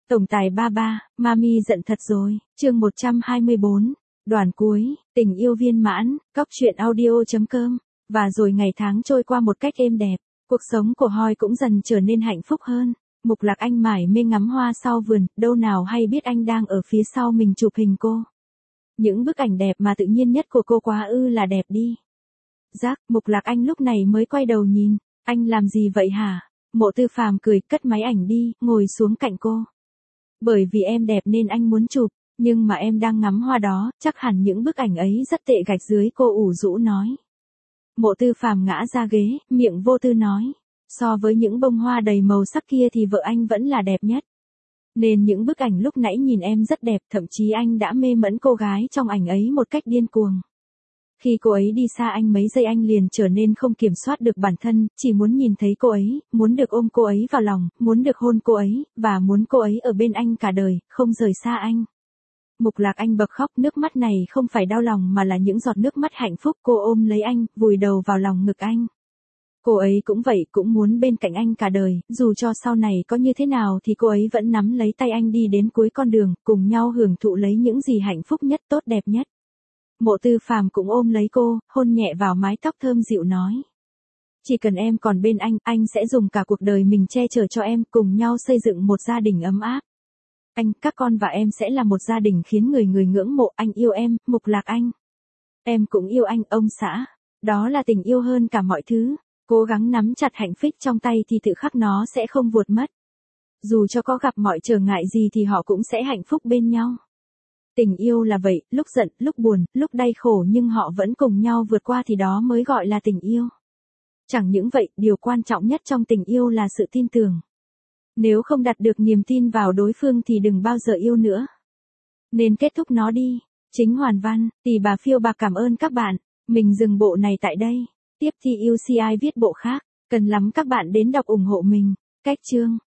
Tổng tài ba ba, Mami giận thật rồi, chương 124, đoạn cuối, tình yêu viên mãn, cóc truyện audio.com, và rồi ngày tháng trôi qua một cách êm đẹp, cuộc sống của Hoi cũng dần trở nên hạnh phúc hơn. Mục Lạc Anh mải mê ngắm hoa sau vườn, đâu nào hay biết anh đang ở phía sau mình chụp hình cô. Những bức ảnh đẹp mà tự nhiên nhất của cô quá ư là đẹp đi. Giác, Mục Lạc Anh lúc này mới quay đầu nhìn, anh làm gì vậy hả? Mộ Tư Phàm cười, cất máy ảnh đi, ngồi xuống cạnh cô. Bởi vì em đẹp nên anh muốn chụp, nhưng mà em đang ngắm hoa đó, chắc hẳn những bức ảnh ấy rất tệ gạch dưới, cô ủ rũ nói. Mộ Tư Phàm ngã ra ghế, miệng vô tư nói. So với những bông hoa đầy màu sắc kia thì vợ anh vẫn là đẹp nhất. Nên những bức ảnh lúc nãy nhìn em rất đẹp, thậm chí anh đã mê mẩn cô gái trong ảnh ấy một cách điên cuồng. Khi cô ấy đi xa anh mấy giây anh liền trở nên không kiểm soát được bản thân, chỉ muốn nhìn thấy cô ấy, muốn được ôm cô ấy vào lòng, muốn được hôn cô ấy, và muốn cô ấy ở bên anh cả đời, không rời xa anh. Mục Lạc Anh bật khóc, nước mắt này không phải đau lòng mà là những giọt nước mắt hạnh phúc. Cô ôm lấy anh, vùi đầu vào lòng ngực anh. Cô ấy cũng vậy, cũng muốn bên cạnh anh cả đời, dù cho sau này có như thế nào thì cô ấy vẫn nắm lấy tay anh đi đến cuối con đường, cùng nhau hưởng thụ lấy những gì hạnh phúc nhất, tốt đẹp nhất. Mộ Tư Phàm cũng ôm lấy cô, hôn nhẹ vào mái tóc thơm dịu nói. Chỉ cần em còn bên anh sẽ dùng cả cuộc đời mình che chở cho em, cùng nhau xây dựng một gia đình ấm áp. Anh, các con và em sẽ là một gia đình khiến người người ngưỡng mộ. Anh yêu em, Mục Lạc Anh. Em cũng yêu anh, ông xã. Đó là tình yêu hơn cả mọi thứ. Cố gắng nắm chặt hạnh phúc trong tay thì tự khắc nó sẽ không vụt mất. Dù cho có gặp mọi trở ngại gì thì họ cũng sẽ hạnh phúc bên nhau. Tình yêu là vậy, lúc giận, lúc buồn, lúc đau khổ nhưng họ vẫn cùng nhau vượt qua thì đó mới gọi là tình yêu. Chẳng những vậy, điều quan trọng nhất trong tình yêu là sự tin tưởng. Nếu không đặt được niềm tin vào đối phương thì đừng bao giờ yêu nữa. Nên kết thúc nó đi. Chính hoàn văn, Tỷ Bà Phiêu Bạc cảm ơn các bạn. Mình dừng bộ này tại đây. Tiếp thì UCI viết bộ khác. Cần lắm các bạn đến đọc ủng hộ mình. Cách chương.